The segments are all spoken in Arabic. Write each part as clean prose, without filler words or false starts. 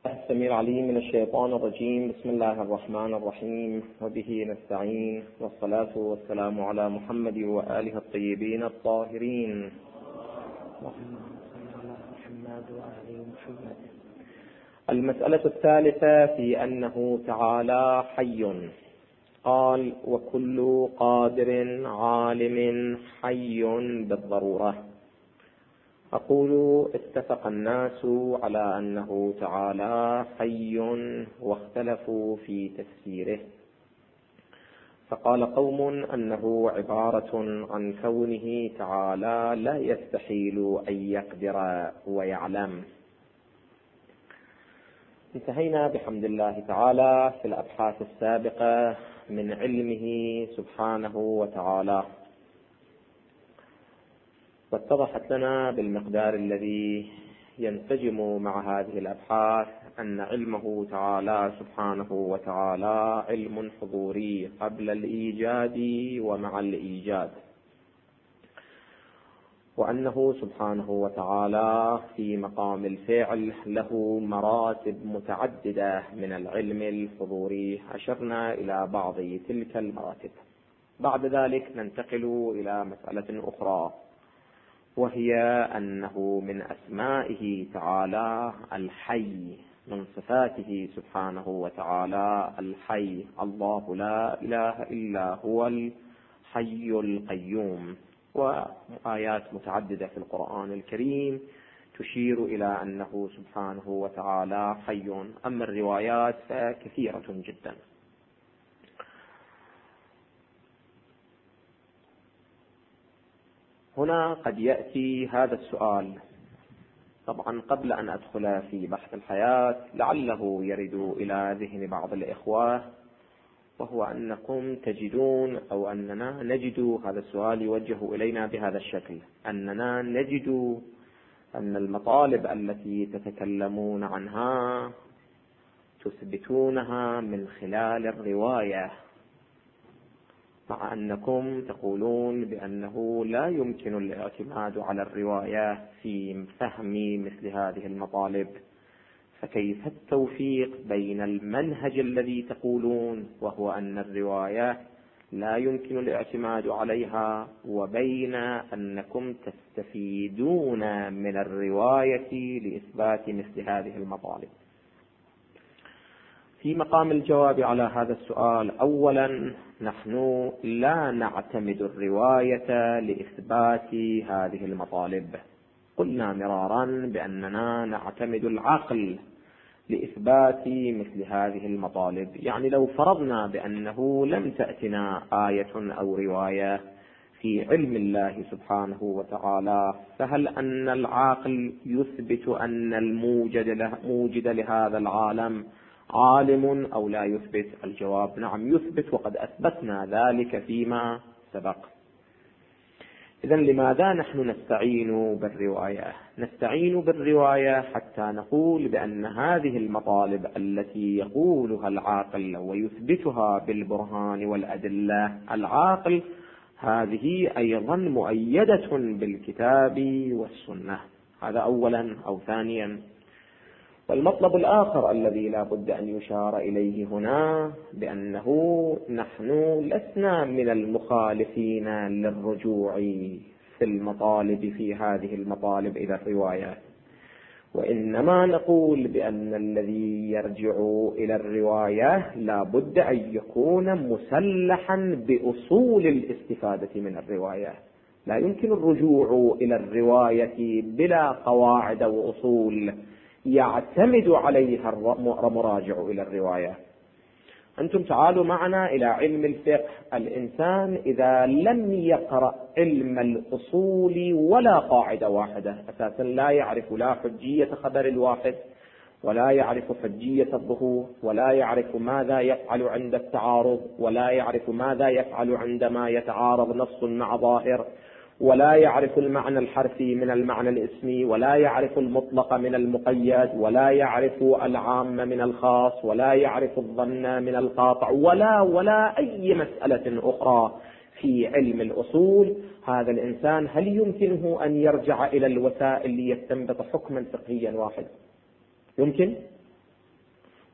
السميع العليم من الشيطان الرجيم. بسم الله الرحمن الرحيم، وبه نستعين، والصلاة والسلام على محمد وآله الطيبين الطاهرين. المسألة الثالثة في أنه تعالى حي. قال: وكل قادر عالم حي بالضرورة. أقول: اتفق الناس على أنه تعالى حي واختلفوا في تفسيره، فقال قوم أنه عبارة عن كونه تعالى لا يستحيل أن يقدر ويعلم. انتهينا بحمد الله تعالى في الأبحاث السابقة من علمه سبحانه وتعالى، واتضحت لنا بالمقدار الذي ينسجم مع هذه الأبحاث أن علمه تعالى سبحانه وتعالى علم حضوري قبل الإيجاد ومع الإيجاد، وأنه سبحانه وتعالى في مقام الفعل له مراتب متعددة من العلم الحضوري، أشرنا إلى بعض تلك المراتب. بعد ذلك ننتقل إلى مسألة أخرى، وهي أنه من أسمائه تعالى الحي، من صفاته سبحانه وتعالى الحي. الله لا إله إلا هو الحي القيوم، وآيات متعددة في القرآن الكريم تشير إلى أنه سبحانه وتعالى حي. أما الروايات فكثيرة جدا. هنا قد يأتي هذا السؤال، طبعا قبل أن أدخل في بحث الحياة لعله يرد إلى ذهن بعض الإخوة، وهو أنكم تجدون أو أننا نجد هذا السؤال يوجه إلينا بهذا الشكل، أننا نجد أن المطالب التي تتكلمون عنها تثبتونها من خلال الرواية، مع أنكم تقولون بأنه لا يمكن الاعتماد على الرواية في فهم مثل هذه المطالب. فكيف التوفيق بين المنهج الذي تقولون وهو أن الرواية لا يمكن الاعتماد عليها، وبين أنكم تستفيدون من الرواية لإثبات مثل هذه المطالب؟ في مقام الجواب على هذا السؤال، أولا نحن لا نعتمد الرواية لإثبات هذه المطالب. قلنا مرارا بأننا نعتمد العقل لإثبات مثل هذه المطالب. يعني لو فرضنا بأنه لم تأتنا آية أو رواية في علم الله سبحانه وتعالى، فهل أن العاقل يثبت أن الموجد لهذا العالم عالم أو لا يثبت؟ الجواب نعم يثبت، وقد أثبتنا ذلك فيما سبق. إذن لماذا نحن نستعين بالرواية؟ نستعين بالرواية حتى نقول بأن هذه المطالب التي يقولها العاقل ويثبتها بالبرهان والأدلة العاقل، هذه أيضا مؤيدة بالكتاب والسنة. هذا أولا. أو ثانيا، والمطلب الآخر الذي لا بد أن يشار إليه هنا بأنه نحن لسنا من المخالفين للرجوع في المطالب، في هذه المطالب، إلى الروايات، وإنما نقول بأن الذي يرجع إلى الرواية لا بد أن يكون مسلحا بأصول الاستفادة من الرواية. لا يمكن الرجوع إلى الرواية بلا قواعد وأصول يعتمد عليها المراجع إلى الرواية. أنتم تعالوا معنا إلى علم الفقه. الإنسان إذا لم يقرأ علم الأصول ولا قاعدة واحدة، أساسا لا يعرف لا حجية خبر الواحد، ولا يعرف حجية الظهور، ولا يعرف ماذا يفعل عند التعارض، ولا يعرف ماذا يفعل عندما يتعارض نص مع ظاهر، ولا يعرف المعنى الحرفي من المعنى الاسمي، ولا يعرف المطلق من المقيد، ولا يعرف العام من الخاص، ولا يعرف الظن من القاطع، ولا أي مسألة أخرى في علم الأصول. هذا الإنسان هل يمكنه أن يرجع إلى الوسائل ليستنبط حكما فقهيا واحد؟ يمكن؟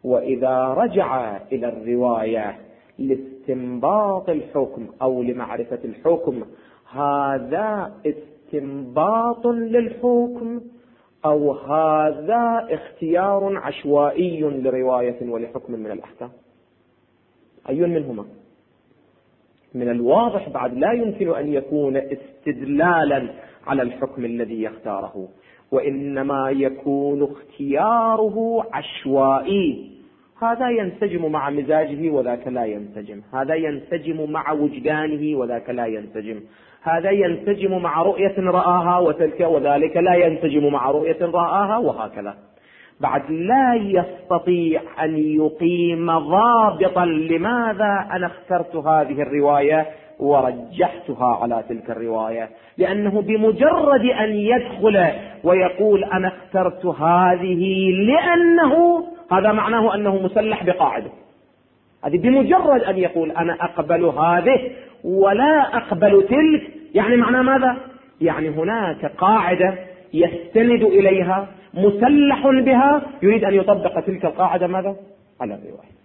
وإذا رجع إلى الرواية لاستنباط الحكم أو لمعرفة الحكم، هذا استنباط للحكم أو هذا اختيار عشوائي لرواية ولحكم من الأحكام؟ أي منهما؟ من الواضح بعد لا يمكن أن يكون استدلالا على الحكم الذي يختاره، وإنما يكون اختياره عشوائي. هذا ينسجم مع مزاجه وذاك لا ينسجم، هذا ينسجم مع وجدانه وذاك لا ينسجم، هذا ينسجم مع رؤية رآها وتلك وذلك لا ينسجم مع رؤية رآها، وهكذا. بعد لا يستطيع أن يقيم ضابطا لماذا أنا اخترت هذه الرواية ورجحتها على تلك الرواية، لأنه بمجرد أن يدخل ويقول أنا اخترت هذه لأنه، هذا معناه أنه مسلح بقاعدة. هذه بمجرد أن يقول أنا أقبل هذه ولا أقبل تلك، يعني معناه ماذا؟ يعني هناك قاعدة يستند إليها مسلح بها، يريد أن يطبق تلك القاعدة ماذا؟ على الرواية.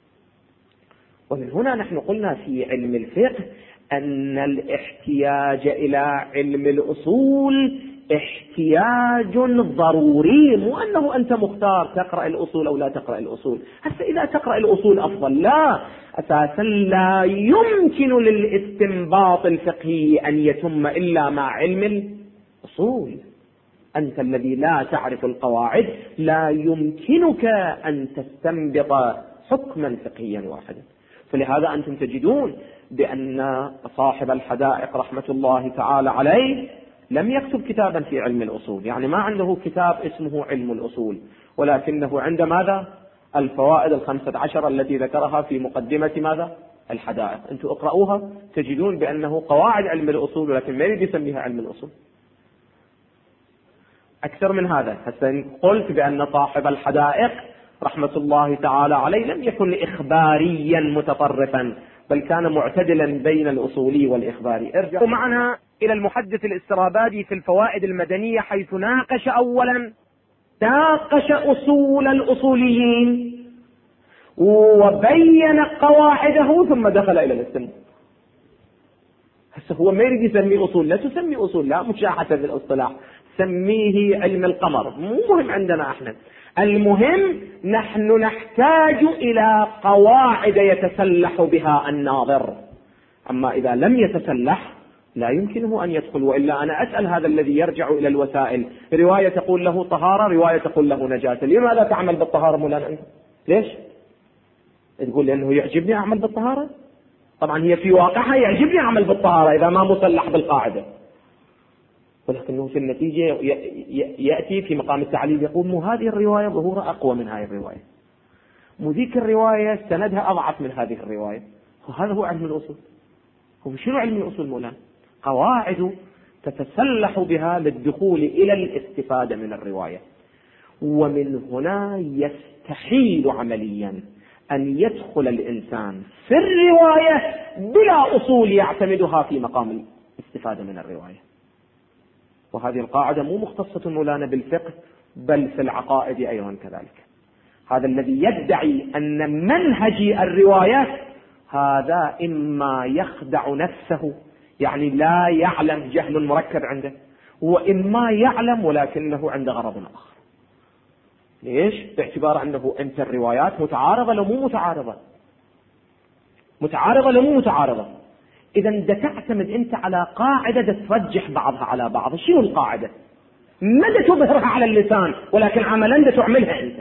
ومن هنا نحن قلنا في علم الفقه أن الاحتياج إلى علم الأصول احتياج ضروري، مو أنه أنت مختار تقرأ الأصول أو لا تقرأ الأصول. حتى إذا تقرأ الأصول أفضل، لا، أساسا لا يمكن للاستنباط الفقهي أن يتم إلا مع علم الأصول. أنت الذي لا تعرف القواعد لا يمكنك أن تستنبط حكما فقهيا واحدا. فلهذا أنتم تجدون بأن صاحب الحدائق رحمة الله تعالى عليه لم يكتب كتابا في علم الأصول، يعني ما عنده كتاب اسمه علم الأصول، ولكنه عند ماذا؟ الفوائد 15 التي ذكرها في مقدمة ماذا؟ الحدائق. أنتم اقرأوها تجدون بأنه قواعد علم الأصول، ولكن ما يريد يسميها علم الأصول. أكثر من هذا، حتى قلت بأن صاحب الحدائق رحمة الله تعالى عليه لم يكن إخباريا متطرفا، بل كان معتدلا بين الأصولي والإخباري. ارجعوا معنا إلى المحدث الاسترابادي في الفوائد المدنية، حيث ناقش أولا أصول الأصوليين وبين قواعده ثم دخل إلى الاستنباط. هسه هو ما يريد يسمي أصول، لا تسمي أصول، لا مشاحة في الاصطلاح، سميه علم القمر، مو مهم عندنا احنا. المهم نحن نحتاج إلى قواعد يتسلح بها الناظر، أما إذا لم يتسلح لا يمكنه أن يدخل. وإلا أنا أسأل هذا الذي يرجع إلى الوسائل، رواية تقول له طهارة، رواية تقول له نجاسة، لماذا تعمل بالطهارة مولانا أنت؟ ليش؟ تقول لأنه يعجبني أعمل بالطهارة؟ طبعا هي في واقعها يعجبني أعمل بالطهارة إذا ما مسلح بالقاعدة، ولكنه في النتيجة يأتي في مقام التعليل يقول مو هذه الرواية ظهورها أقوى من هذه الرواية، مو ذيك الرواية سندها أضعف من هذه الرواية. وهذا هو علم الأصول. هو شنو علم الأصول مولانا؟ قواعد تتسلح بها للدخول إلى الاستفادة من الرواية. ومن هنا يستحيل عمليا أن يدخل الإنسان في الرواية بلا أصول يعتمدها في مقام الاستفادة من الرواية. وهذه القاعدة مو مختصة مولانا بالفقه، بل في العقائد أيضا كذلك. هذا الذي يدعي أن منهجي الروايات، هذا إما يخدع نفسه، يعني لا يعلم، جهل مركب عنده، وإما يعلم ولكنه عنده غرض آخر. ليش؟ باعتبار أنه أنت الروايات متعارضة لو مو متعارضة، متعارضة لو مو متعارضة. إذا دا تعتمد أنت على قاعدة دا ترجح بعضها على بعض. شنو القاعدة؟ ما دا تظهرها على اللسان، ولكن عملا دا تعملها أنت.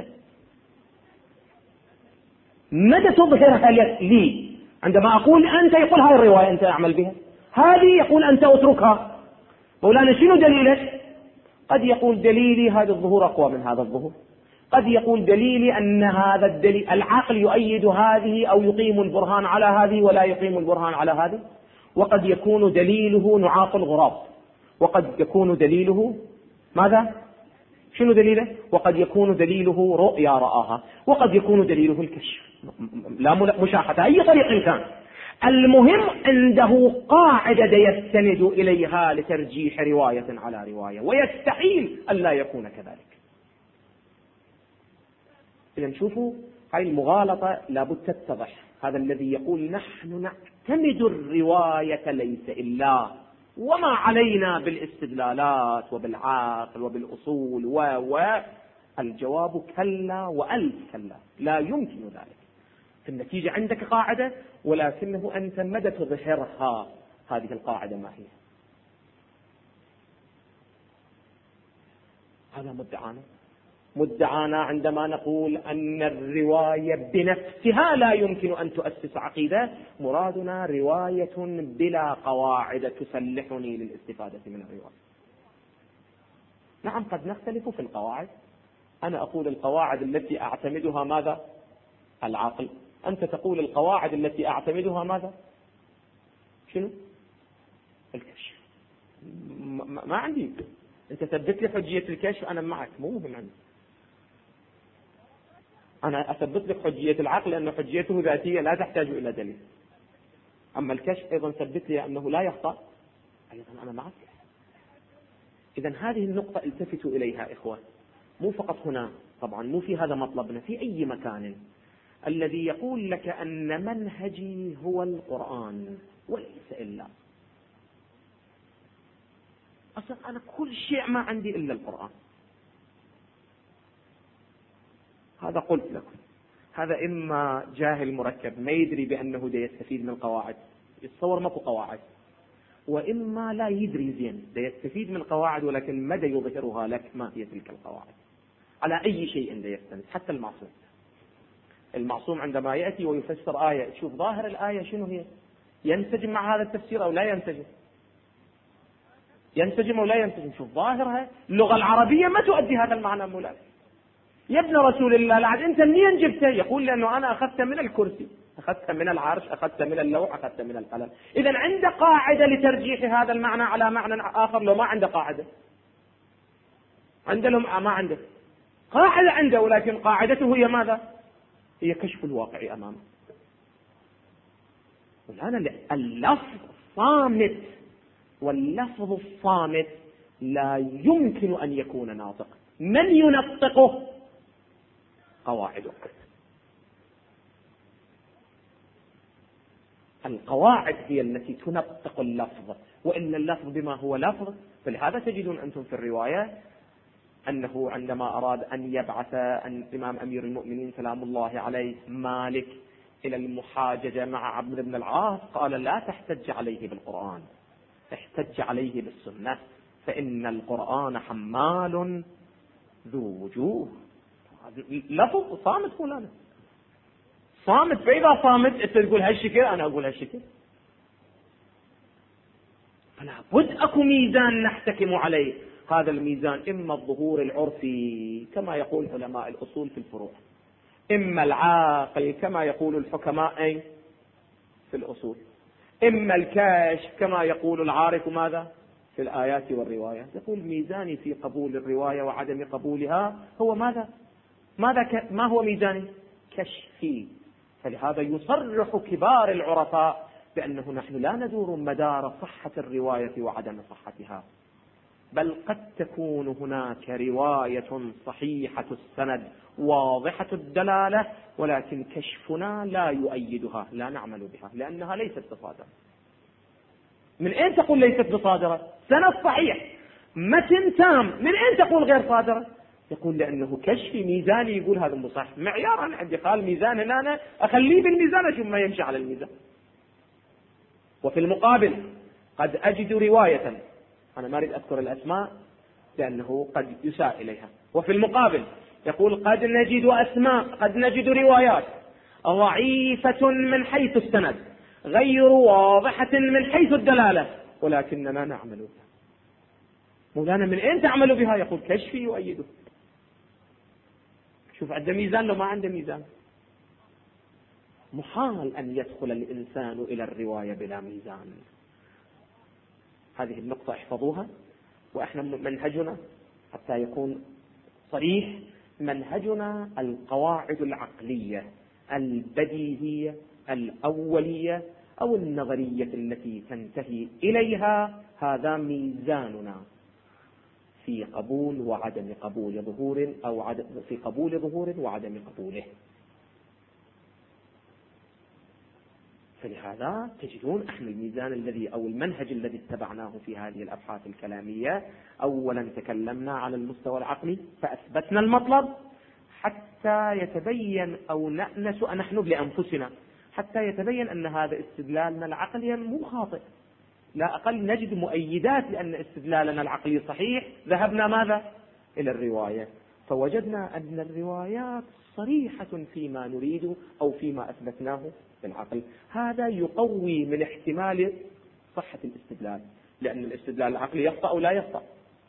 ما دا تظهرها لي، عندما أقول أنت يقول هاي الرواية أنت أعمل بها، هذه يقول أنت أتركها. مولانا شنو دليلك؟ قد يقول دليلي هذا الظهور أقوى من هذا الظهور، قد يقول دليلي أن هذا الدليل العقل يؤيد هذه أو يقيم البرهان على هذه ولا يقيم البرهان على هذه، وقد يكون دليله نعاق الغراب، وقد يكون دليله ماذا؟ شنو دليله؟ وقد يكون دليله رؤيا رآها، وقد يكون دليله الكشف، لا مشاحة أي طريق كان. المهم عنده قاعدة يستند إليها لترجيح رواية على رواية، ويستحيل أن لا يكون كذلك. إذا شوفوا هاي المغالطة لابد تتضح. هذا الذي يقول نحن نعتمد الرواية ليس إلا وما علينا بالاستدلالات وبالعقل وبالأصول الجواب كلا وألف كلا، لا يمكن ذلك. في النتيجة عندك قاعدة، ولكنه أنت مدى تظهرها. هذه القاعدة ما هي؟ هذا مدعانا عندما نقول أن الرواية بنفسها لا يمكن أن تؤسس عقيدة. مرادنا رواية بلا قواعد تسلحني للاستفادة من الرواية. نعم قد نختلف في القواعد. أنا أقول القواعد التي أعتمدها ماذا؟ العقل. أنت تقول القواعد التي أعتمدها ماذا؟ شنو؟ الكشف. ما عندي. أنت ثبت لي حجية الكشف، أنا معك، مو مهم عندي. أنا أثبت لك حجية العقل لأن حجيته ذاتية لا تحتاج إلى دليل. أما الكشف أيضا ثبت لي أنه لا يخطأ، أيضا أنا معك. إذن هذه النقطة التفتوا إليها إخوة، مو فقط هنا طبعا، مو في هذا مطلبنا، في أي مكان. الذي يقول لك أن منهجي هو القرآن وليس إلا، أصلا أنا كل شيء ما عندي إلا القرآن، هذا قلت لكم هذا إما جاهل مركب ما يدري بأنه دا يستفيد من القواعد، يتصور ما في قواعد، وإما لا يدري زين دا يستفيد من القواعد ولكن مدى يظهرها لك ما هي تلك القواعد. على أي شيء دا يستند، حتى المعصوم عندما يأتي ويفسر آية، تشوف ظاهر الآية شنو هي، ينسجم مع هذا التفسير أو لا ينسجم، ينسجم أو لا ينسجم. شوف ظاهرها، اللغة العربية ما تؤدي هذا المعنى مولانا. يا ابن رسول الله لعد أنت منين جبته؟ يقول لأنه أنا أخذت من الكرسي، أخذت من العرش، أخذت من اللوح، أخذت من القلم. إذن عنده قاعدة لترجيح هذا المعنى على معنى آخر. لو ما عنده قاعدة، عنده لو ما عنده قاعدة عنده، ولكن قاعدته هي ماذا؟ هي كشف الواقع أمامه. والآن اللفظ صامت، واللفظ الصامت لا يمكن أن يكون ناطق. من ينطقه؟ قواعدك. القواعد هي التي تنطق اللفظ، وإن اللفظ بما هو لفظ. فلهذا تجدون أنتم في الرواية أنه عندما أراد أن يبعث الإمام أمير المؤمنين سلام الله عليه مالك إلى المحاججة مع عمرو بن العاص، قال لا تحتج عليه بالقرآن، احتج عليه بالسنة، فإن القرآن حمال ذو وجوه. لفظ صامت فلان، صامت. فإذا صامت أنت تقول هالشكل، أنا أقول هالشكل، فلا بد أكو ميزان نحتكم عليه. هذا الميزان إما الظهور العرفي كما يقول علماء الأصول في الفروع، إما العاقل كما يقول الحكماء في الأصول، إما الكاشف كما يقول العارف ماذا في الآيات والروايات. يقول ميزاني في قبول الرواية وعدم قبولها هو ماذا؟ ما هو ميزاني؟ كشفي. فلهذا يصرح كبار العرفاء بأنه نحن لا ندور مدار صحة الرواية وعدم صحتها، بل قد تكون هناك رواية صحيحة السند واضحة الدلالة، ولكن كشفنا لا يؤيدها، لا نعمل بها لأنها ليست بصادرة. من أين تقول ليست بصادرة؟ سند صحيح، متن تام، من أين تقول غير صادرة؟ يقول لأنه كشفي ميزاني يقول هذا مو صح. معيار أنا عندي، قال ميزان هنا أنا أخليه بالميزان أشوف ما يمشي على الميزان. وفي المقابل قد أجد رواية، أنا ما أريد أذكر الأسماء لأنه قد يساء إليها، وفي المقابل يقول قد نجد أسماء، قد نجد روايات ضعيفة من حيث السند غير واضحة من حيث الدلالة، ولكننا نعمل بها. مولانا من أين تعمل بها؟ يقول كشفي يؤيده. شوف عنده ميزان لو ما عنده ميزان. محال أن يدخل الإنسان إلى الرواية بلا ميزان. هذه النقطة احفظوها. وإحنا منهجنا حتى يكون صريح، منهجنا القواعد العقلية البديهية الأولية أو النظرية التي تنتهي إليها، هذا ميزاننا في قبول وعدم قبول ظهور، أو في قبول ظهور وعدم قبوله. فلهذا تجدون احنا الميزان الذي او المنهج الذي اتبعناه في هذه الابحاث الكلامية، اولا تكلمنا على المستوى العقلي فاثبتنا المطلب حتى يتبين او نأنس نحن لانفسنا حتى يتبين ان هذا استدلالنا العقلي مو خاطئ، لا اقل نجد مؤيدات لان استدلالنا العقلي صحيح. ذهبنا ماذا؟ الى الرواية، فوجدنا ان الروايات صريحة فيما نريد او فيما اثبتناه بالعقل. هذا يقوي من احتمال صحة الاستدلال، لان الاستدلال العقلي يخطأ او لا يخطأ،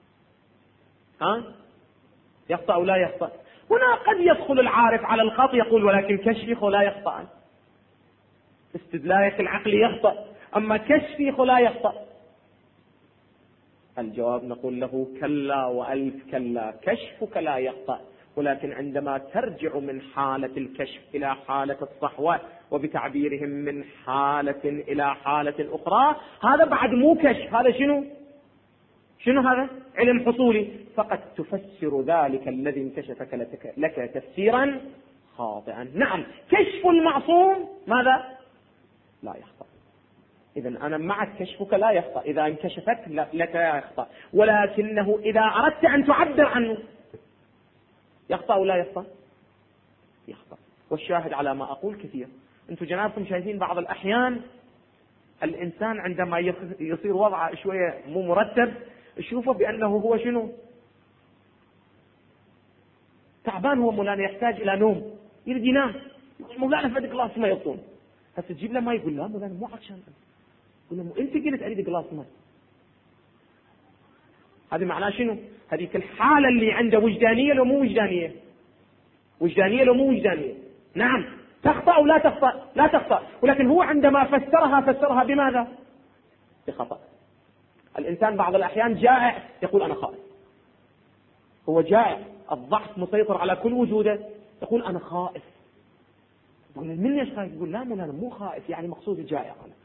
يخطأ او لا يخطأ. هنا قد يدخل العارف على الخط يقول ولكن كشفي لا يخطأ. استدلالك العقلي يخطأ اما كشفي لا يخطأ. الجواب نقول له كلا والف كلا، كشفك لا يخطأ، ولكن عندما ترجع من حالة الكشف إلى حالة الصحوة وبتعبيرهم من حالة إلى حالة أخرى، هذا بعد مو كشف، هذا شنو هذا؟ علم حصولي. فقد تفسر ذلك الذي انكشفك لك تفسيرا خاطئا. نعم كشف المعصوم ماذا؟ لا يخطأ. إذن أنا معك كشفك لا يخطأ، إذا انكشفت لك لا يخطأ، ولكنه إذا أردت أن تعبر عنه يخطأ ولا يخطأ؟ يخطأ. والشاهد على ما أقول كثير. أنتم جنابكم شايفين بعض الأحيان الإنسان عندما يصير وضعه شوية مو مرتب يشوفه بأنه هو شنو؟ تعبان هو مولانا، يحتاج إلى نوم، يريد ينام، مولانا فدي جلاس ما يطون، هسه تجيب له ما يقول لا مولانا مو عطشان، يقول له أنت قلت أريد جلاس ماء. هذه معناه شنو؟ هذيك الحالة اللي عنده وجدانية لو مو وجدانية؟ وجدانية لو مو وجدانية؟ نعم تخطأ أو لا تخطأ؟ لا تخطأ. ولكن هو عندما فسرها بماذا؟ بخطأ. الإنسان بعض الأحيان جائع يقول أنا خائف، هو جائع، الضعف مسيطر على كل وجوده، يقول أنا خائف. يقول من ليش خائف؟ يقول لا مولانا مو خائف، يعني مقصود جائع أنا.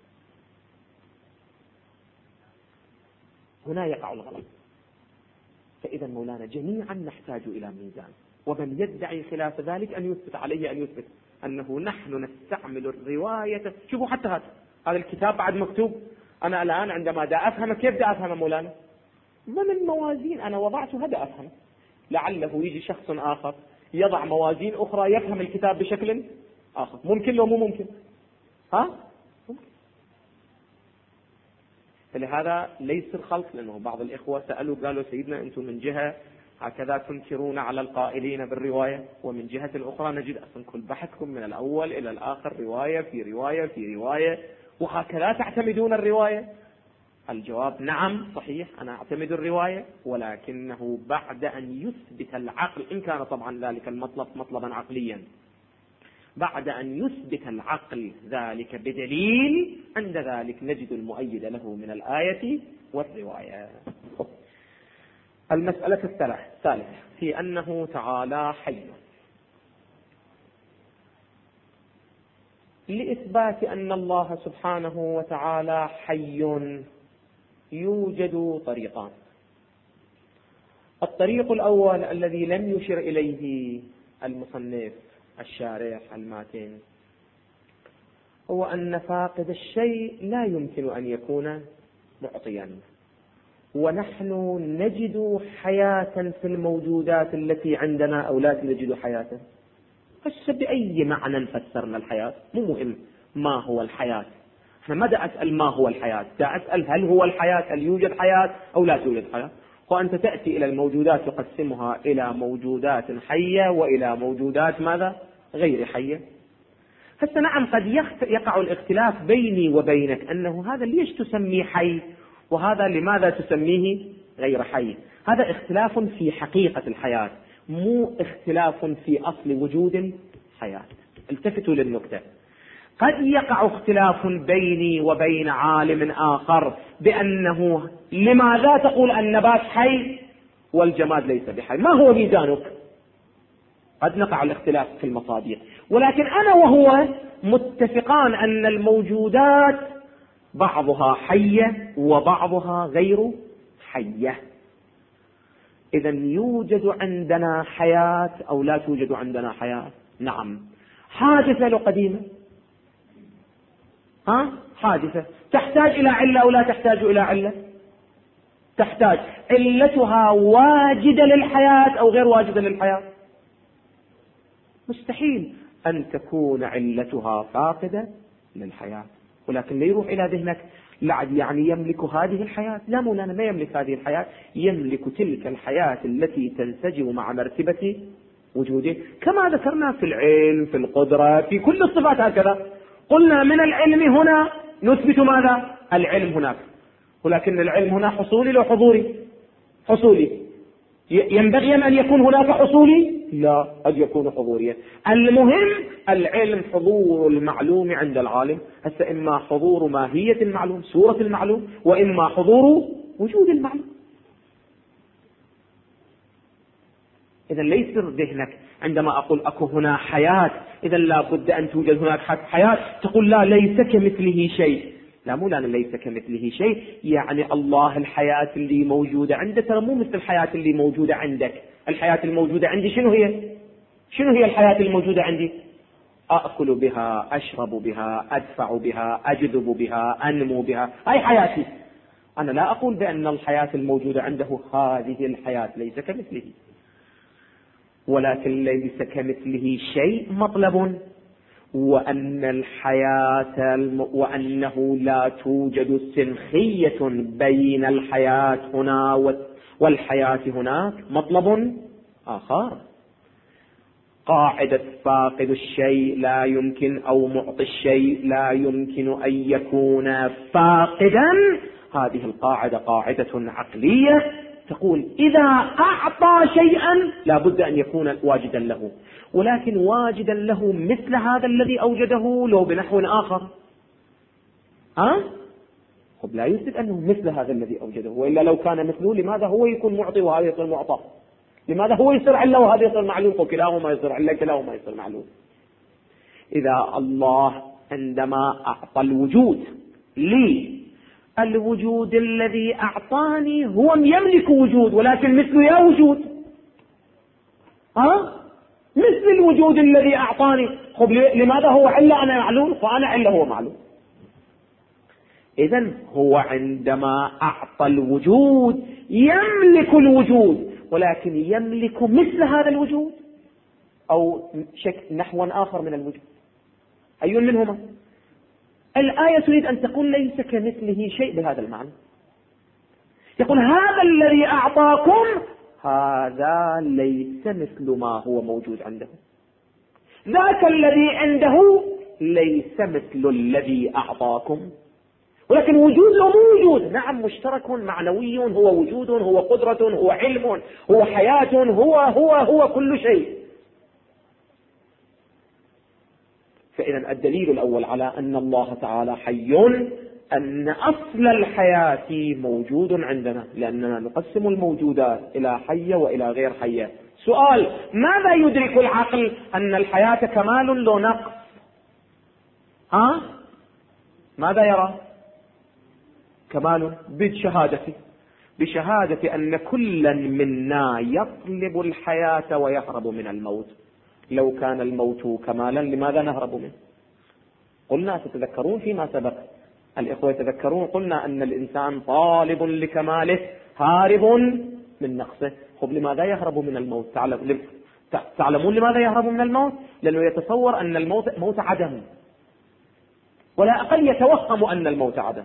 هنا يقع الغلط. فإذا مولانا جميعا نحتاج إلى ميزان، ومن يدعي خلاف ذلك أن يثبت عليه، أن يثبت أنه نحن نستعمل الرواية. شوفوا حتى هذا الكتاب بعد مكتوب. أنا الآن عندما دا أفهم كيف دا أفهم مولانا؟ ضمن موازين أنا وضعتها دا أفهم. لعله يجي شخص آخر يضع موازين أخرى يفهم الكتاب بشكل آخر. ممكن لو مو ممكن؟ ممكن. فلهذا ليس الخلط، لأنه بعض الإخوة سألوا قالوا سيدنا أنتم من جهة هكذا تنكرون على القائلين بالرواية، ومن جهة الأخرى نجد أصلا كل بحثكم من الأول إلى الآخر رواية في رواية في رواية، وهكذا تعتمدون الرواية. الجواب نعم صحيح أنا أعتمد الرواية، ولكنه بعد أن يثبت العقل، إن كان طبعا ذلك المطلب مطلبا عقليا، بعد أن يثبت العقل ذلك بدليل، عند ذلك نجد المؤيد له من الآية والرواية. المسألة الثالثة في أنه تعالى حي. لإثبات أن الله سبحانه وتعالى حي يوجد طريقان. الطريق الأول الذي لم يشر إليه المصنف الشارح الماتن، هو أن فاقد الشيء لا يمكن أن يكون معطيا، ونحن نجد حياة في الموجودات التي عندنا أو لا نجد حياة. بس بأي معنى فسرنا الحياة؟ مو مهم ما هو الحياة، احنا ما دا أسأل ما هو الحياة، دا أسأل هل هو الحياة، هل يوجد حياة أو لا توجد حياة. وأنت تأتي إلى الموجودات تقسمها إلى موجودات حية وإلى موجودات ماذا؟ غير حية. هسه نعم قد يقع الاختلاف بيني وبينك أنه هذا ليش تسميه حي وهذا لماذا تسميه غير حي. هذا اختلاف في حقيقة الحياة، مو اختلاف في أصل وجود حياة. التفتوا للنكتة. قد يقع اختلاف بيني وبين عالم آخر بأنه لماذا تقول النبات حي والجماد ليس بحي، ما هو ميزانك؟ قد نقع الاختلاف في المصادر، ولكن أنا وهو متفقان أن الموجودات بعضها حية وبعضها غير حية. إذن يوجد عندنا حياة أو لا توجد عندنا حياة؟ نعم. حادثة لو قديمة؟ حادثة تحتاج إلى علة أو لا تحتاج إلى علة؟ تحتاج. علتها واجدة للحياة أو غير واجدة للحياة؟ مستحيل أن تكون علتها فاقدة للحياة. ولكن لا يروح إلى ذهنك لعد يعني يملك هذه الحياة. لا مولانا، ما يملك هذه الحياة، يملك تلك الحياة التي تنسجم مع مرتبة وجوده، كما ذكرنا في العلم، في القدرة، في كل الصفات هكذا. قلنا من العلم هنا نثبت ماذا؟ العلم هناك. ولكن العلم هنا حصولي لو حضوري؟ حصولي. ينبغي أن يكون هناك حصولي؟ لا، قد يكون حضوريا. المهم العلم حضور المعلوم عند العالم. هسه إما حضور ماهية المعلوم، صورة المعلوم، وإما حضور وجود المعلوم. إذا لا يصير ذهنك عندما أقول أكو هنا حياة إذا لا بد أن توجد هناك حياة تقول لا ليس كمثله شيء. لا مولانا، ليس كمثله شيء يعني الله الحياة اللي موجودة عندك ترى مو مثل الحياة اللي موجودة عندك. الحياة الموجودة عندي شنو هي؟ شنو هي الحياة الموجودة عندي؟ أأكل بها، أشرب بها، أدفع بها، أجذب بها، أنمو بها، هاي حياتي. أنا لا أقول بأن الحياة الموجودة عنده هذه الحياة ليس كمثله، ولكن ليس كمثله شيء مطلب، وأن الحياة وأنه لا توجد سنخية بين الحياة هنا والحياة هناك مطلب آخر. قاعدة فاقد الشيء لا يمكن أو معطي الشيء لا يمكن أن يكون فاقدا، هذه القاعدة قاعدة عقلية تقول إذا أعطى شيئا لا بد أن يكون واجدا له، ولكن واجدا له مثل هذا الذي أوجده لو بنحو آخر. خب لا يثبت أنه مثل هذا الذي أوجده، وإلا لو كان مثله لماذا هو يكون معطي وهذا يصير معطى؟ لماذا هو يصير علة وهذا يصير معلوم؟ وكلاهما يصير علة كلاهما يصير معلوم. إذا الله عندما أعطى الوجود لي، الوجود الذي أعطاني هو يملك وجود ولكن مثل يا وجود، مثل الوجود الذي أعطاني. خب لماذا هو علة أنا معلوم وأنا علة هو معلوم؟ إذن هو عندما أعطى الوجود يملك الوجود، ولكن يملك مثل هذا الوجود أو نحو آخر من الوجود. أي منهما؟ الآية تريد أن تقول ليس كمثله شيء بهذا المعنى. يقول هذا الذي أعطاكم هذا ليس مثل ما هو موجود عنده، ذاك الذي عنده ليس مثل الذي أعطاكم، ولكن وجود له موجود، نعم مشترك معنوي، هو وجود، هو قدرة، هو علم، هو حياة، هو كل شيء. فإذا الدليل الأول على أن الله تعالى حي أن أصل الحياة موجود عندنا، لأننا نقسم الموجودات إلى حية وإلى غير حية. سؤال: ماذا يدرك العقل؟ أن الحياة كمال لو نقص؟ ماذا يرى؟ كمال بشهادة أن كلا منا يطلب الحياة ويهرب من الموت. لو كان الموت كمالا لماذا نهرب منه؟ قلنا تتذكرون فيما سبق، الإخوة يتذكرون، قلنا أن الإنسان طالب لكماله هارب من نقصه. خب لماذا يهرب من الموت؟ تعلمون لماذا يهرب من الموت؟ لأنه يتصور أن الموت موت عدم، ولا أقل يتوهم أن الموت عدم،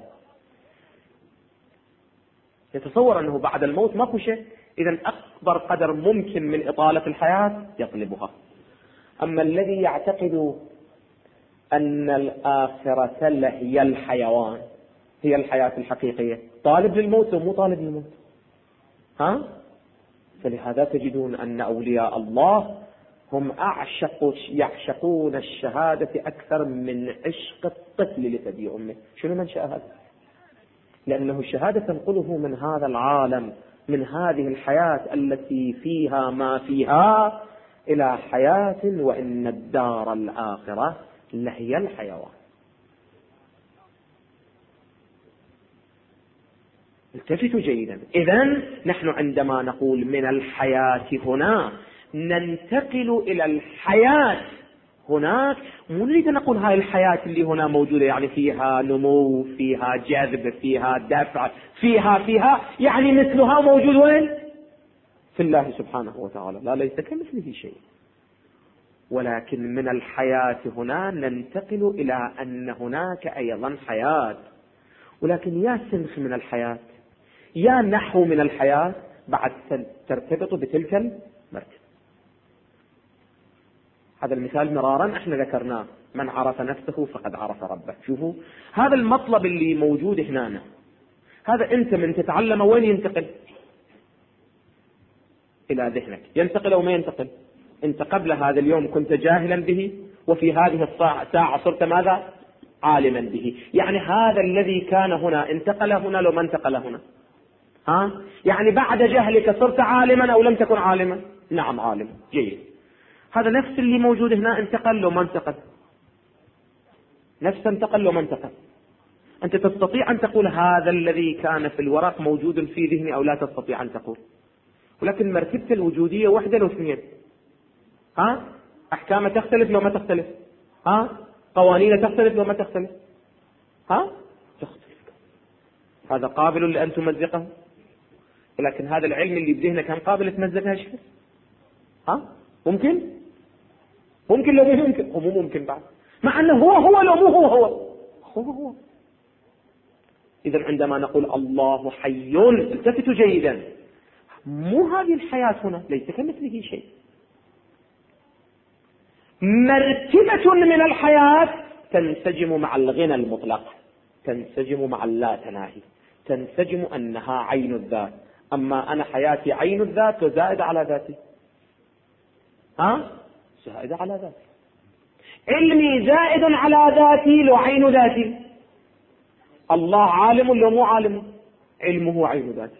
يتصور أنه بعد الموت ما شيء. إذن أكبر قدر ممكن من إطالة الحياة يطلبها. أما الذي يعتقد أن الآخرة هي الحيوان، هي الحياة الحقيقية، طالب للموت ومو طالب للموت. فلهذا تجدون أن أولياء الله هم يعشقون الشهادة أكثر من عشق الطفل لثدي أمه. شنو منشأ هذا؟ لأنه الشهادة تنقله من هذا العالم، من هذه الحياة التي فيها ما فيها، إلى حياة وإن الدار الآخرة لهي الحيوان. التفتوا جيدا. إذن نحن عندما نقول من الحياة هنا ننتقل إلى الحياة هناك مو نريد أن نقول هاي الحياة اللي هنا موجودة يعني فيها نمو، فيها جذب، فيها دفع، فيها يعني مثلها موجود وين؟ في الله سبحانه وتعالى. لا، ليس كمثله شيء. ولكن من الحياة هنا ننتقل إلى أن هناك أيضا حياة، ولكن يا سنخ من الحياة يا نحو من الحياة بعد ترتبط بتلك المرتبة. هذا المثال مرارا احنا ذكرناه، من عرف نفسه فقد عرف ربه. شوفوا هذا المطلب اللي موجود هنا، هذا انت من تتعلم وين ينتقل؟ الى ذهنك. ينتقل او ما ينتقل؟ انت قبل هذا اليوم كنت جاهلا به، وفي هذه الساعة صرت ماذا؟ عالما به. يعني هذا الذي كان هنا انتقل هنا لو ما انتقل هنا. يعني بعد جهلك صرت عالما او لم تكن عالما؟ نعم عالما. جيد. هذا نفس اللي موجود هنا انتقل لو ما انتقل؟ نفس انتقل لو ما انتقل. انت تستطيع ان تقول هذا الذي كان في الورق موجود في ذهني او لا تستطيع ان تقول؟ ولكن مرتبة الوجودية واحدة لو اثنين. احكام تختلف لو ما تختلف. قوانين تختلف لو ما تختلف. تختلف. هذا قابل لأن تمزقه، ولكن هذا العلم اللي بذهنك هم قابل تمزقها شيء؟ ممكن لو مو ممكن، هو مو ممكن بعد، مع انه هو لو مو هو. اذا عندما نقول الله حي التفتوا جيدا، مو هذه الحياة هنا ليس كمثله شيء. مرتبة من الحياة تنسجم مع الغنى المطلق، تنسجم مع اللا تناهي، تنسجم أنها عين الذات. أما أنا حياتي عين الذات وزائدة على ذاتي. زائدة على ذاتي. علمي زائد على ذاتي لو عين ذاتي. الله عالم لو مو عالم، علمه عين ذاتي.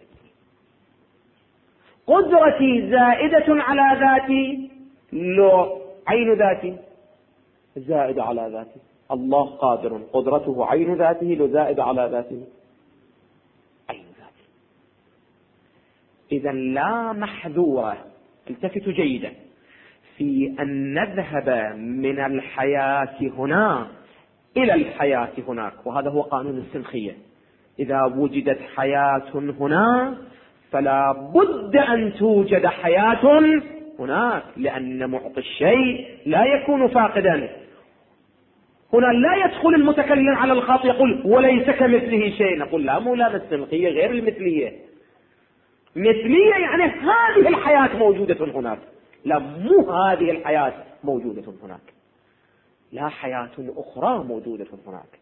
قدرتي زائدة على ذاتي لو عين ذاتي زائد على ذاتي. الله قادر، قدرته عين ذاته لو زائد على ذاته عين ذاته. إذا لا محذورة، التفتوا جيدا، في أن نذهب من الحياة هنا إلى الحياة هناك. وهذا هو قانون السنخية. إذا وجدت حياة هنا فلا بد أن توجد حياة هناك، لأن معطي الشيء لا يكون فاقدا. هنا لا يدخل المتكلم على الخط يقول وليس كمثله شيء، نقول لا، مو لا، السنخية غير المثلية. مثلية يعني هذه الحياة موجودة هناك، لا، مو هذه الحياة موجودة هناك، لا، حياة أخرى موجودة هناك.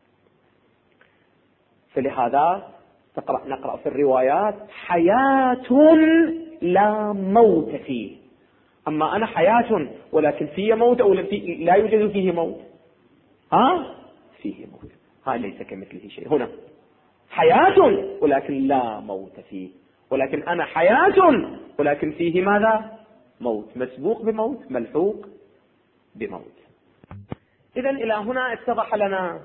فلهذا نقرأ في الروايات حياة لا موت فيه. أما أنا حياة ولكن فيه موت أو لا يوجد فيه موت. فيه موت، هذا ليس كمثله شيء. هنا حياة ولكن لا موت فيه، ولكن أنا حياة ولكن فيه ماذا؟ موت، مسبوق بموت، ملحوق بموت. إذن إلى هنا اتضح لنا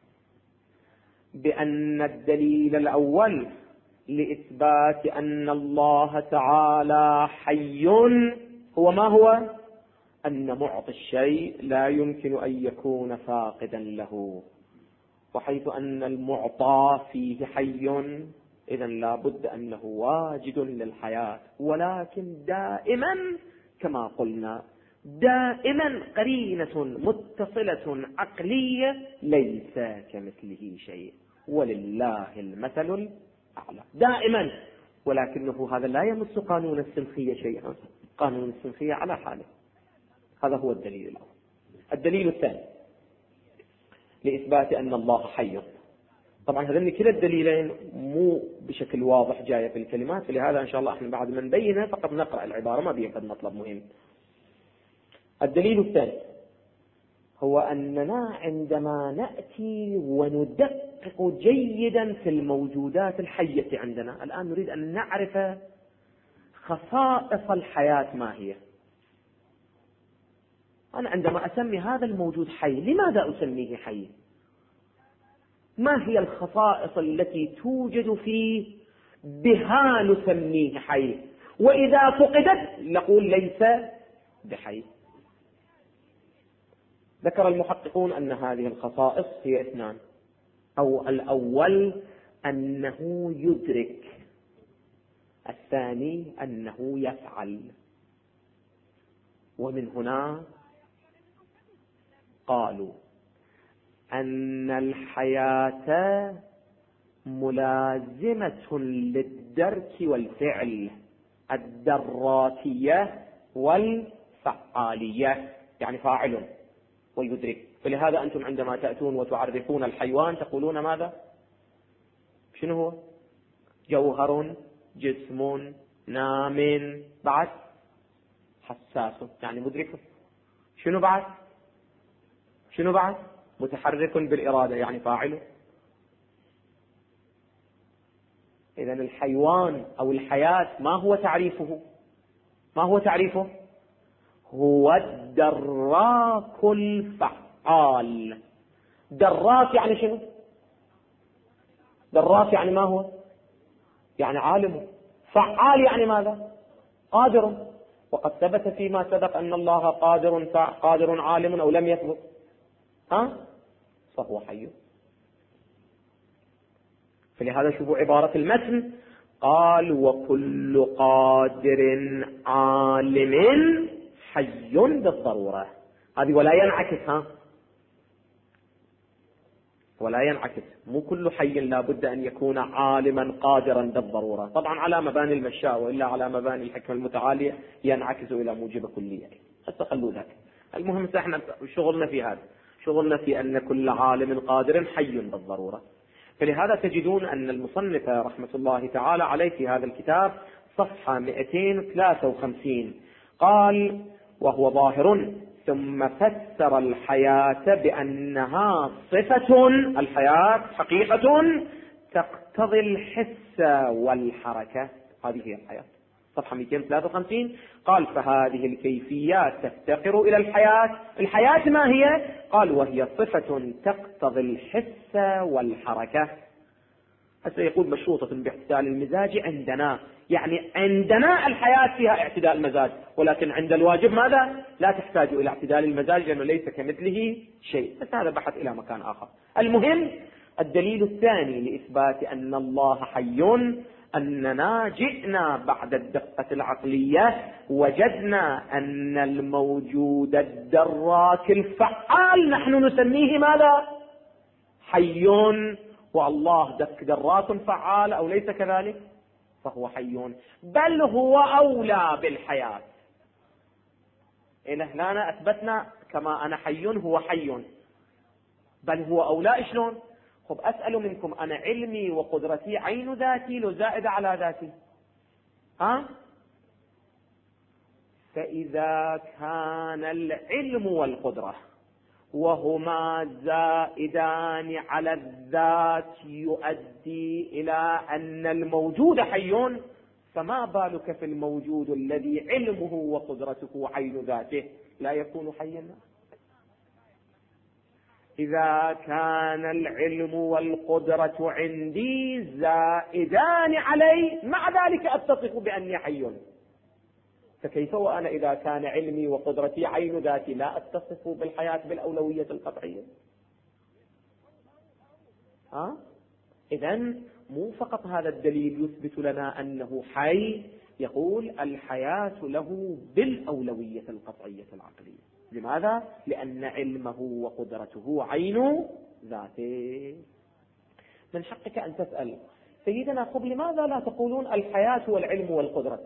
بأن الدليل الأول لإثبات أن الله تعالى حي هو ما هو؟ أن معطي الشيء لا يمكن أن يكون فاقدا له، وحيث أن المعطى فيه حي إذن لا بد أنه واجد للحياة، ولكن دائما كما قلنا دائما قرينة متصلة عقلية ليس كمثله شيء ولله المثل الأعلى دائما. ولكنه هذا لا يمس قانون السنخية شيئا، قانون السنخية على حاله. هذا هو الدليل الأول. الدليل الثاني لإثبات أن الله حي. طبعا هذين كلا الدليلين مو بشكل واضح جاية في الكلمات، فلهذا إن شاء الله احنا بعد ما نبينها فقط نقرأ العبارة، ما بيقد مطلب مهم. الدليل الثاني هو أننا عندما نأتي وندقق جيدا في الموجودات الحية عندنا الآن، نريد أن نعرف خصائص الحياة ما هي. أنا عندما أسمي هذا الموجود حي، لماذا أسميه حي؟ ما هي الخصائص التي توجد فيه بها نسميه حي؟ وإذا فقدت نقول ليس بحي. ذكر المحققون أن هذه الخصائص هي اثنان، أو الأول أنه يدرك، الثاني أنه يفعل. ومن هنا قالوا أن الحياة ملازمة للدرك والفعل، الدراتية والفعالية، يعني فاعل ويدرك. فلهذا أنتم عندما تأتون وتعرفون الحيوان تقولون ماذا؟ شنو هو؟ جوهر، جسم، نام، بعد حساس، يعني مدرك. شنو بعد؟ شنو بعد؟ متحرك بالإرادة، يعني فاعل. إذن الحيوان أو الحياة ما هو تعريفه؟ ما هو تعريفه؟ هو الدراك الفعال. دراك يعني شنو؟ دراك يعني ما هو؟ يعني عالم. فعال يعني ماذا؟ قادر. وقد ثبت فيما سبق أن الله قادر عالم، أو لم يثبت؟ فهو حي. فلهذا شوفوا عبارة المتن، قال وكل قادر عالم حي بالضرورة. هذه ولا ينعكس، ولا ينعكس، مو كل حي لا بد أن يكون عالما قادرا بالضرورة، طبعا على مباني المشاء، وإلا على مباني الحكمة المتعالية ينعكس إلى موجب كلية. خلوا ذاك. المهم احنا شغلنا في هذا، شغلنا في أن كل عالم قادر حي بالضرورة. فلهذا تجدون أن المصنف رحمة الله تعالى عليه في هذا الكتاب صفحة 253 قال وهو ظاهر، ثم فسر الحياة بأنها صفة، الحياة حقيقة تقتضي الحس والحركة. هذه هي الحياة. صفحة 253 قال فهذه الكيفيات تفتقر إلى الحياة. الحياة ما هي؟ قال وهي صفة تقتضي الحس والحركة. هسه يقول مشروطة باعتدال المزاج عندنا، يعني عندنا الحياة فيها اعتدال المزاج، ولكن عند الواجب ماذا؟ لا تحتاج إلى اعتدال المزاج لأنه ليس كمثله شيء. بس هذا بحث إلى مكان آخر. المهم الدليل الثاني لإثبات أن الله حي، أننا جئنا بعد الدقة العقلية وجدنا أن الموجود الدراك الفعال نحن نسميه ماذا؟ حي. والله دراك فعال أو ليس كذلك؟ فهو حي، بل هو أولى بالحياة. إن هنا أثبتنا كما أنا حي هو حي، بل هو أولى. شلون؟ خب أسأل منكم، أنا علمي وقدرتي عين ذاتي لو زائدة على ذاتي؟ فإذا كان العلم والقدرة وهما زائدان على الذات يؤدي إلى أن الموجود حي، فما بالك في الموجود الذي علمه وقدرته عين ذاته لا يكون حيا؟ إذا كان العلم والقدرة عندي زائدان علي مع ذلك أتصف بأني حي، فكيف وأنا إذا كان علمي وقدرتي عين ذاتي لا أتصف بالحياة بالأولوية القطعية؟ إذن مو فقط هذا الدليل يثبت لنا أنه حي، يقول الحياة له بالأولوية القطعية العقلية. لماذا؟ لأن علمه وقدرته عين ذاته. من حقك أن تسأل سيدنا قبل لماذا لا تقولون الحياة والعلم والقدرة؟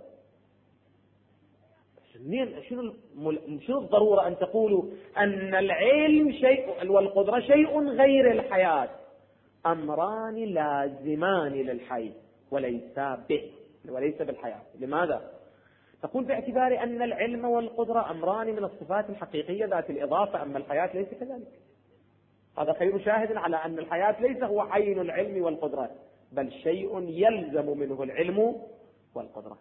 شنو الضرورة أن تقولوا أن العلم شيء والقدرة شيء غير الحياة؟ أمران لازمان للحي وليس به وليس بالحياة. لماذا؟ تقول باعتبار أن العلم والقدرة أمران من الصفات الحقيقية ذات الإضافة، أما الحياة ليس كذلك. هذا خير شاهد على أن الحياة ليس هو عين العلم والقدرة، بل شيء يلزم منه العلم والقدرة.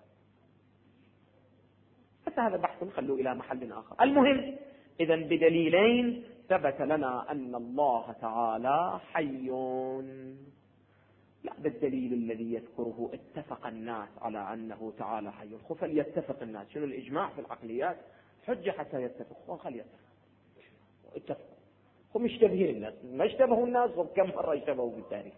هذا بحث خلوا إلى محل آخر. المهم إذن بدليلين ثبت لنا أن الله تعالى حي. لا بالدليل الذي يذكره اتفق الناس على أنه تعالى حي. فليتفق الناس. شنو الإجماع في العقليات؟ حجة حتى يتفق، وخل يتفق. اتفقوا. هم مشتبهين الناس، ما اشتبهوا الناس وكم مرة اشتبهوا بالتاريخ.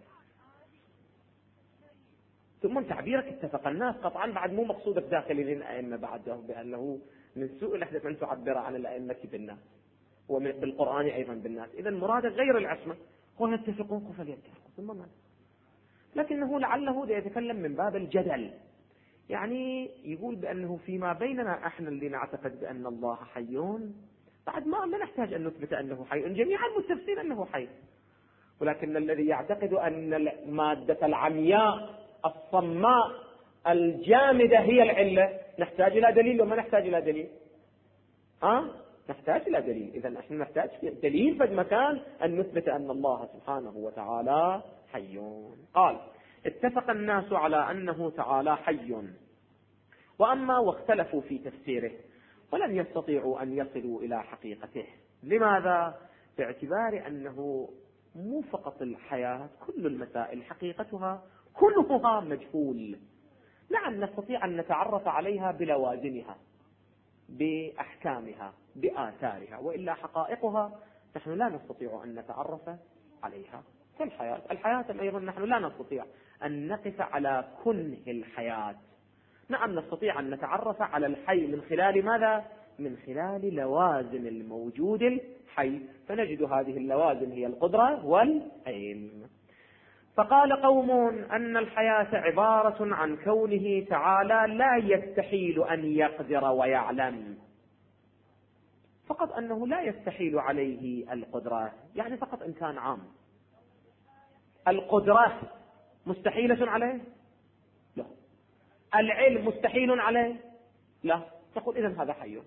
ثم تعبيرك اتفق الناس قطعا بعد مو مقصودك داخل الأئمة بعده، بأنه من سوء الحدث أن تعبر عن الأئمة بالناس وبالقرآن أيضا بالناس. إذا مرادك غير العصمة، هو يتفقون فليتفقوا ثم ماذا؟ لكنه لعله يتكلم من باب الجدل، يعني يقول بأنه فيما بيننا احنا اللي نعتقد بأن الله حيون بعد ما نحتاج أن نثبت أنه حي، جميعا متفقين أنه حي، ولكن الذي يعتقد أن المادة العمياء الصماء الجامدة هي العلة نحتاج إلى دليل وما نحتاج إلى دليل. نحتاج إلى دليل. إذا نحن نحتاج دليل في المكان أن نثبت أن الله سبحانه وتعالى حيون. قال اتفق الناس على أنه تعالى حي، وأما واختلفوا في تفسيره ولم يستطيعوا أن يصلوا إلى حقيقته. لماذا؟ باعتبار أنه مو فقط الحياة، كل المسائل حقيقتها كلها مجهول. نعم نستطيع أن نتعرف عليها بلوازمها بأحكامها بآثارها، وإلا حقائقها نحن لا نستطيع أن نتعرف عليها. الحياة أيضا نحن لا نستطيع أن نقف على كنه الحياة. نعم نستطيع أن نتعرف على الحي من خلال ماذا؟ من خلال لوازم الموجود الحي، فنجد هذه اللوازم هي القدرة والعلم. فقال قوم أن الحياة عبارة عن كونه تعالى لا يستحيل أن يقدر ويعلم، فقط أنه لا يستحيل عليه القدرة، يعني فقط إمكان عام. القدرة مستحيلة عليه؟ لا. العلم مستحيل عليه؟ لا. تقول إذن هذا حي.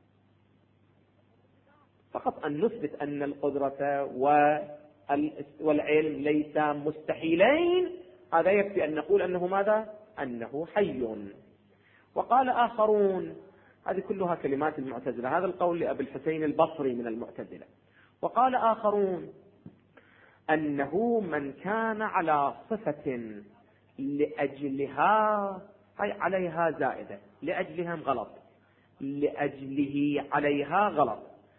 فقط أن نثبت أن القدرة والعلم ليس مستحيلين، هذا يكفي أن نقول أنه ماذا؟ أنه حي. وقال آخرون، هذه كلها كلمات المعتزلة، هذا القول لأبي الحسين البصري من المعتزلة. وقال آخرون أنه من كان على صفة لأجلها عليها زائدة، لأجلها غلط، لأجله عليها غلط،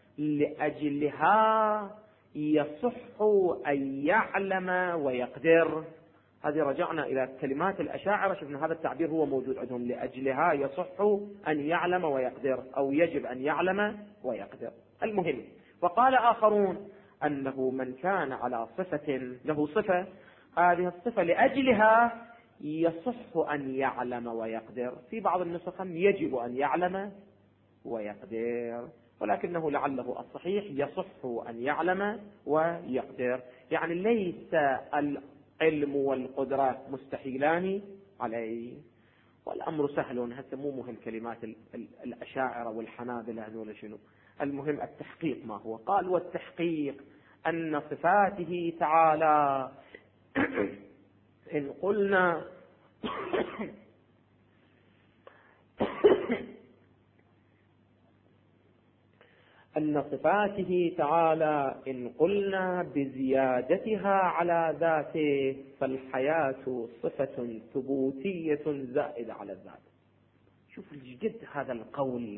لأجلها يصح أن يعلم ويقدر. هذه رجعنا إلى كلمات الأشاعرة، شفنا هذا التعبير هو موجود عندهم، لأجلها يصح أن يعلم ويقدر، أو يجب أن يعلم ويقدر. المهم، وقال آخرون أنه من كان على صفة له صفة، هذه الصفة لأجلها يصح أن يعلم ويقدر. في بعض النسخ يجب أن يعلم ويقدر، ولكنه لعله الصحيح يصح أن يعلم ويقدر، يعني ليس العلم والقدرة مستحيلان عليه. والأمر سهل، هذا مو مهم كلمات الأشاعرة والحنابلة هذول شنو. المهم التحقيق ما هو. قال والتحقيق أن صفاته تعالى إن قلنا أن صفاته تعالى إن قلنا بزيادتها على ذاته فالحياة صفة ثبوتية زائدة على الذات. شوف الجد هذا القول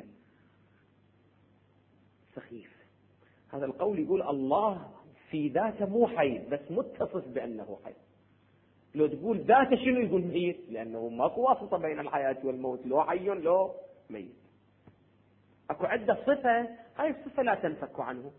سخيف. هذا القول يقول الله في ذاته مو حي بس متصف بأنه حي. لو تقول ذاته شنو يقول ميت، لأنه ماكو واسطة بين الحياة والموت، لو حي لو ميت. أكو عدة صفة، هاي الصفة لا تنفك عنه.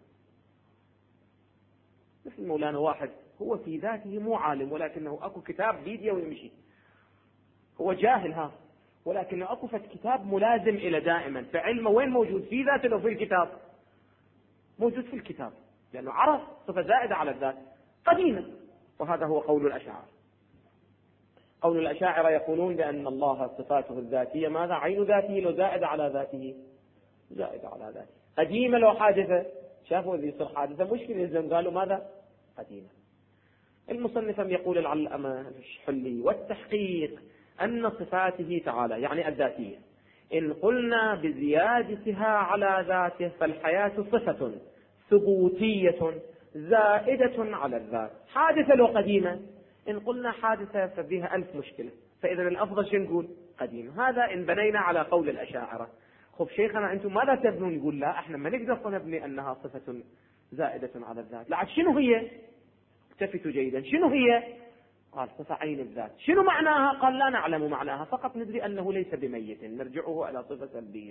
مثل مولانا واحد هو في ذاته مو عالم، ولكنه أكو كتاب فيديو ويمشي، هو جاهل ولكنه أكو كتاب ملازم إلى دائما، فعلمه وين موجود؟ في ذاته لو في الكتاب؟ موجود في الكتاب، لأنه عرف صفة زائدة على الذات قديما. وهذا هو قول الأشاعرة. قول الأشاعرة يقولون بأن الله صفاته الذاتية ماذا؟ عين ذاته، لو زائدة على ذاته زائدة على ذاته، قديمة لو حادثة. شافوا إذا يصير حادثة مشكلة، إذن قالوا ماذا؟ قديمة. المصنف يقول العلامة الشحلي والتحقيق أن صفاته تعالى يعني الذاتية إن قلنا بزيادتها على ذاته فالحياة صفة ثبوتية زائدة على الذات. حادثة لو قديمة، إن قلنا حادثة فبها 1000 مشكلة، فإذا الأفضل شو نقول؟ قديمة. هذا إن بنينا على قول الأشاعرة. خب شيخنا أنتم ماذا تبنون؟ يقول لا، احنا ما نقدر نبني أنها صفة زائدة على الذات. لا، شنو هي؟ التفتوا جيدا، شنو هي؟ قال صفة عين الذات. شنو معناها؟ قال لا نعلم معناها، فقط ندري أنه ليس بميت، نرجعه إلى صفة سلبية.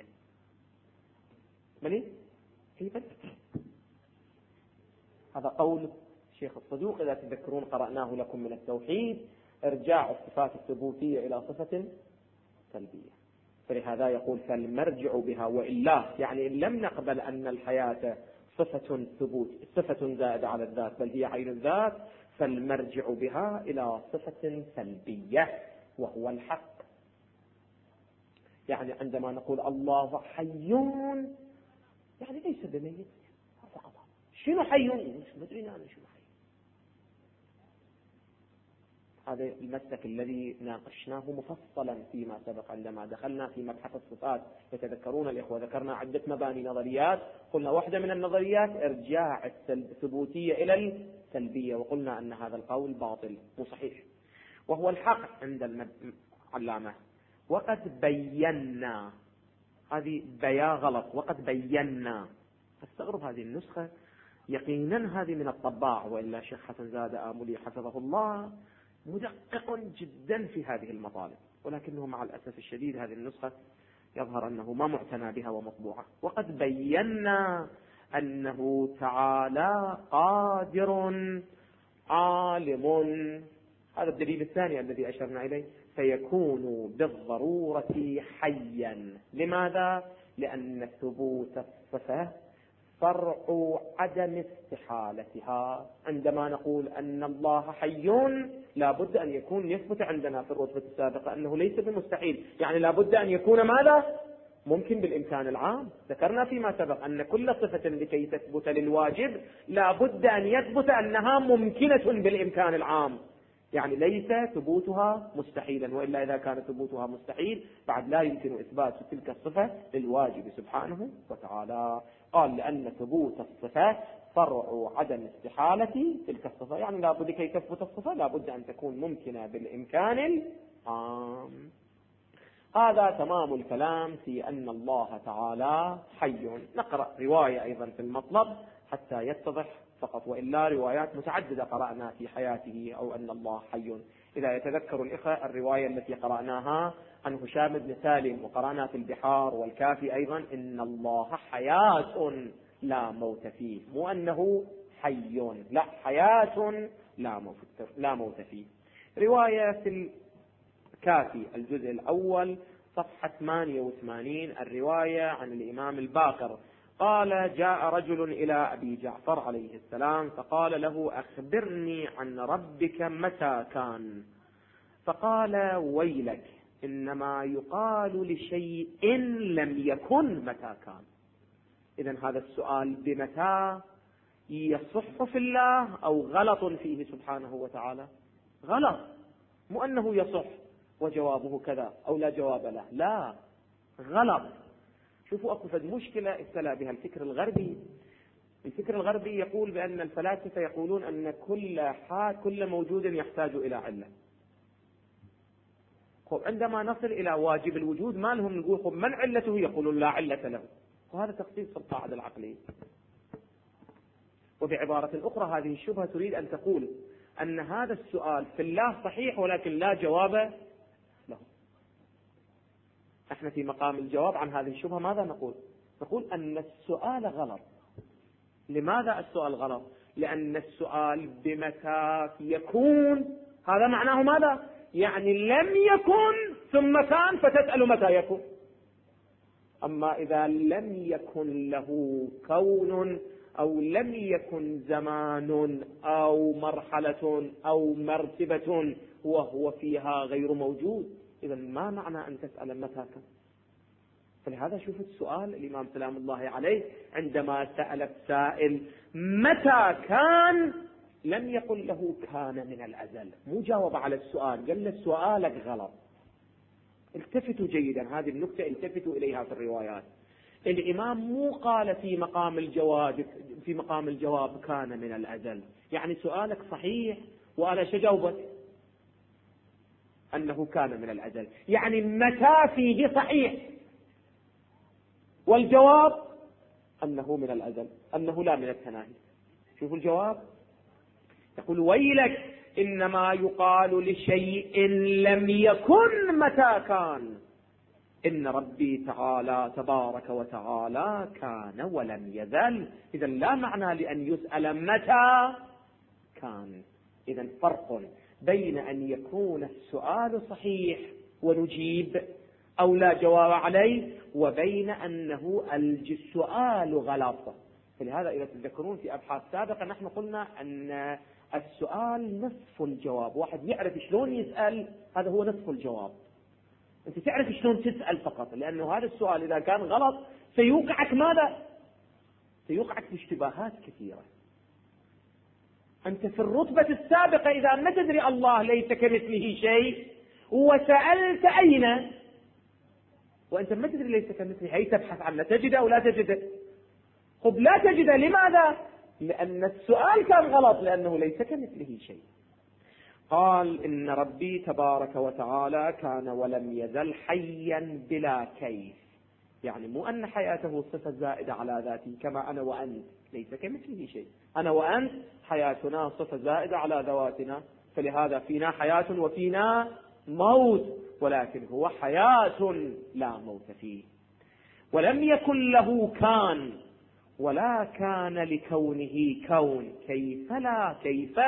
هذا قول الشيخ الصدوق إذا تذكرون قرأناه لكم من التوحيد، إرجاع الصفات الثبوتية إلى صفة سلبية. فلهذا يقول فالمرجع بها، وإلا يعني إن لم نقبل أن الحياة صفة ثبوت، صفة زائدة على الذات، بل هي عين الذات، فالمرجع بها إلى صفة سلبية وهو الحق. يعني عندما نقول الله حي يعني ليس بميت فقط. شنو حي؟ مش مدري أنا شنو حي. هذا المسلك الذي ناقشناه مفصلا فيما سبق عندما دخلنا في مبحث الصفات. يتذكرون الإخوة ذكرنا عدة مباني نظريات، قلنا واحدة من النظريات إرجاع الثبوتية إلى السلبية، وقلنا أن هذا القول باطل مو صحيح وهو الحق عند العلامة. وقد بينا، هذه بيا غلط، وقد بينا. استغرب هذه النسخة، يقينا هذه من الطباع، وإلا شيخ حسن زاد آملي حفظه الله مدقق جدا في هذه المطالب، ولكنه مع الأسف الشديد هذه النسخة يظهر أنه ما معتنى بها ومطبوعة. وقد بينا أنه تعالى قادر عالم، هذا الدليل الثاني الذي أشرنا إليه، فيكون بالضرورة حيا. لماذا؟ لأن ثبوت الصفة فرع عدم استحالتها. عندما نقول أن الله حي لا بد أن يكون يثبت عندنا في الرتبة السابقة أنه ليس بمستحيل، يعني لا بد أن يكون ماذا؟ ممكن بالإمكان العام. ذكرنا فيما سبق أن كل صفة لكي تثبت للواجب لا بد أن يثبت أنها ممكنة بالإمكان العام، يعني ليس ثبوتها مستحيلا، وإلا إذا كان ثبوتها مستحيل بعد لا يمكن إثبات تلك الصفة للواجب سبحانه وتعالى. قال لأن ثبوت الصفة فرع عدم استحالة تلك الصفة، يعني لا بد كي تثبت الصفة لا بد أن تكون ممكنة بالإمكان العام. هذا تمام الكلام في أن الله تعالى حي. نقرأ رواية أيضا في المطلب حتى يتضح فقط، وإلا روايات متعددة قرأنا في حياته أو أن الله حي. إذا يتذكر الإخوة الرواية التي قرأناها عن هشام بن سالم، وقرأنا في البحار والكافي أيضا إن الله حياة لا موت فيه، مو أنه حي، لا، حياة لا موت فيه. رواية في الكافي الجزء الأول صفحة 88، الرواية عن الإمام الباقر قال جاء رجل إلى أبي جعفر عليه السلام فقال له أخبرني عن ربك متى كان؟ فقال ويلك، إنما يقال لشيء لم يكن متى كان. إذن هذا السؤال بمتى يصح في الله أو غلط فيه سبحانه وتعالى؟ غلط، مو أنه يصح وجوابه كذا أو لا جواب له، لا، غلط. شوفوا أكو فد مشكلة ابتلى بها الفكر الغربي. الفكر الغربي يقول بأن الفلاسفة يقولون أن كل موجود يحتاج إلى علة. عندما نصل إلى واجب الوجود ما لهم نقول من علته؟ يقولون لا علة له، وهذا تخصيص في القاعدة العقلية. وبعبارة أخرى هذه الشبهة تريد أن تقول أن هذا السؤال في الله صحيح ولكن لا جواب له. احنا في مقام الجواب عن هذه الشبهة ماذا نقول؟ نقول أن السؤال غلط. لماذا السؤال غلط؟ لأن السؤال بمتى يكون هذا معناه ماذا؟ يعني لم يكن ثم كان فتسأل متى يكون. أما إذا لم يكن له كون أو لم يكن زمان أو مرحلة أو مرتبة وهو فيها غير موجود، إذا ما معنى أن تسأل متى كان؟ فلهذا شوف السؤال الإمام سلام الله عليه عندما سأل السائل متى كان لم يقل له كان من الأزل، مو جاوب على السؤال، قال له سؤالك غلط. التفتوا جيدا، هذه النكتة التفتوا إليها في الروايات. الإمام مو قال في مقام الجواب كان من الأزل، يعني سؤالك صحيح وأنا شجاوبك أنه كان من الأزل، يعني متى فيه صحيح والجواب أنه من الأزل، أنه لا من التناهي. شوفوا الجواب، يقول ويلك إنما يقال لشيء لم يكن متى كان، إن ربي تعالى تبارك وتعالى كان ولم يزل. إذا لا معنى لأن يسأل متى كان. إذا فرق بين أن يكون السؤال صحيح ونجيب أو لا جواب عليه، وبين أنه السؤال غلط. فلهذا إذا تذكرون في أبحاث سابقة نحن قلنا أن السؤال نصف الجواب. واحد يعرف شلون يسأل، هذا هو نصف الجواب. أنت تعرف شلون تسأل فقط، لأنه هذا السؤال إذا كان غلط سيوقعك ماذا؟ سيوقعك في اشتباهات كثيرة. أنت في الرتبة السابقة إذا ما تدري الله ليس كمثله شيء وسألت أين، وأنت ما تدري ليس كمثله شيء تبحث عنه، تجده أو لا تجده؟ خب لا تجده، لماذا؟ لأن السؤال كان غلط، لأنه ليس كمثله شيء. قال إن ربي تبارك وتعالى كان ولم يزل حيا بلا كيف، يعني مو أن حياته صفة زائدة على ذاته كما أنا وأنت، ليس كمثله شيء. أنا وأنت حياتنا صفة زائدة على ذواتنا، فلهذا فينا حياة وفينا موت، ولكن هو حياة لا موت فيه. ولم يكن له كان، ولا كان لكونه كون، كيف لا كيف،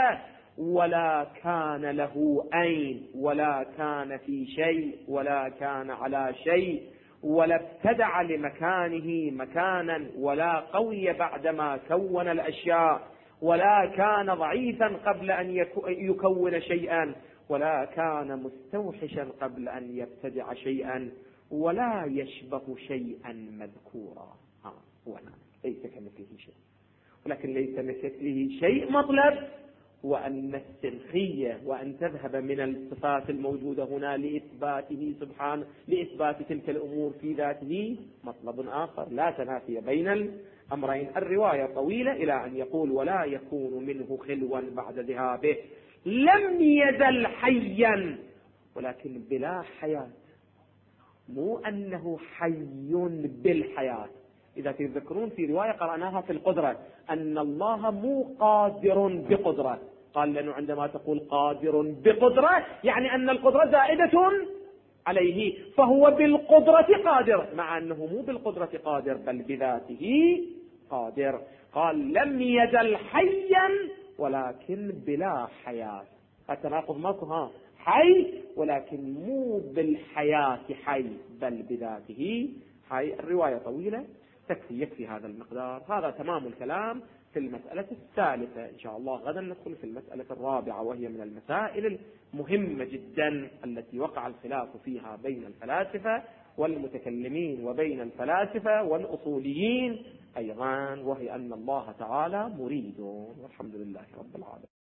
ولا كان له أين، ولا كان في شيء، ولا كان على شيء، ولا ابتدع لمكانه مكانا، ولا قوي بعدما كون الأشياء، ولا كان ضعيفا قبل أن يكون شيئا، ولا كان مستوحشا قبل أن يبتدع شيئا، ولا يشبه شيئا مذكورا. هو ليس كمثله شيء، ولكن ليس كمثله شيء مطلب، وأن السلخية وأن تذهب من الصفات الموجودة هنا لإثباته سبحانه، لإثبات تلك الأمور في ذاته مطلب آخر، لا تنافي بين الأمرين. الرواية طويلة إلى أن يقول ولا يكون منه خلوا بعد ذهابه، لم يزل حيا ولكن بلا حياة، مو أنه حي بالحياة. إذا تذكرون في رواية قرأناها في القدرة أن الله مو قادر بقدرة، قال لأنه عندما تقول قادر بقدرة يعني أن القدرة زائدة عليه، فهو بالقدرة قادر، مع أنه مو بالقدرة قادر بل بذاته قادر. قال لم يزل حيا ولكن بلا حياة، التناقض ماكو، حي ولكن مو بالحياة حي بل بذاته حي. الرواية طويلة، يكفي هذا المقدار. هذا تمام الكلام في المسألة الثالثة. إن شاء الله غدا ندخل في المسألة الرابعة، وهي من المسائل المهمة جدا التي وقع الخلاف فيها بين الفلاسفة والمتكلمين وبين الفلاسفة والأصوليين أيضا، وهي أن الله تعالى مريد، والحمد لله رب العالمين.